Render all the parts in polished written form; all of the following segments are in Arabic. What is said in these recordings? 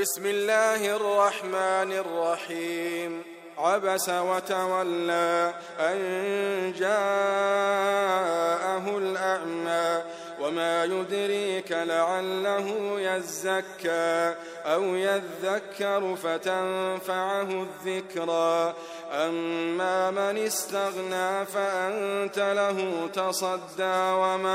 بسم الله الرحمن الرحيم. عبس وتولى أن جاءه الأعمى وما يدريك لعله يزكى أو يذكر فتنفعه الذكرى. أما من استغنى فأنت له تصدى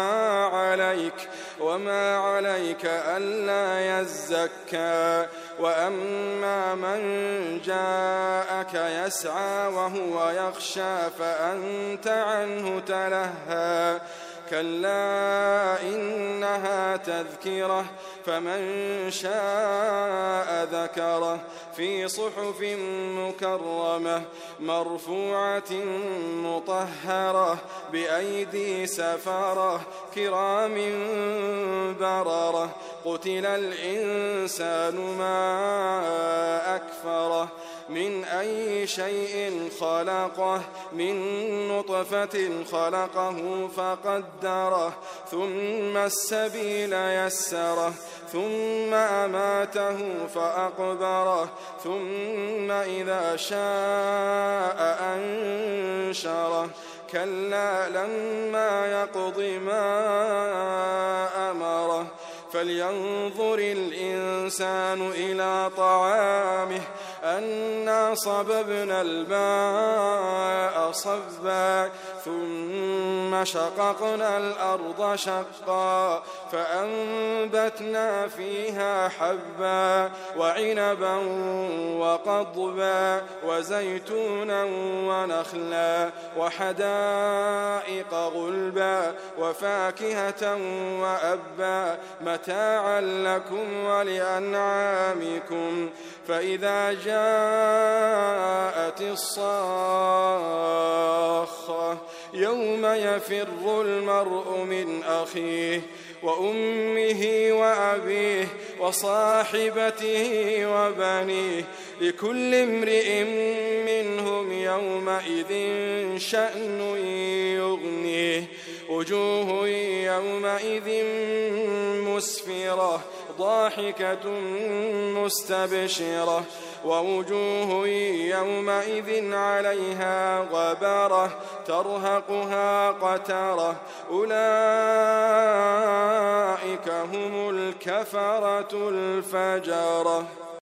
وما عليك ألا يزكى. وأما من جاءك يسعى وهو يخشى فأنت عنه تلهى. كلا إنها تذكرة فمن شاء ذكره في صحف مكرمة مرفوعة مطهرة بأيدي سفرة كرام بررة. قتل الإنسان ما أكفره من أي شيء خلقه من نطفة خلقه فقدره ثم السبيل يسره ثم أماته فأقبره ثم إذا شاء أنشره. كلا لما يقض ما أمره. فلينظر الإنسان إلى طعامه أنا صببنا الماء صبا ثم شققنا الأرض شقا فأنبتنا فيها حبا وعنبا وقضبا وزيتونا ونخلا وحدائق غلبا وفاكهة وأبا متاعا لكم ولأنعامكم. فإذا جاءت الصاخة يوم يفر المرء من أخيه وأمه وأبيه وصاحبته وبنيه لكل امرئ منهم يومئذ شأن يغنيه. وجوه يومئذ مسفرة ضاحكة مستبشرة ووجوه يومئذ عليها غبرة ترهقها قترة. أولئك هم الكفرة الفجرة.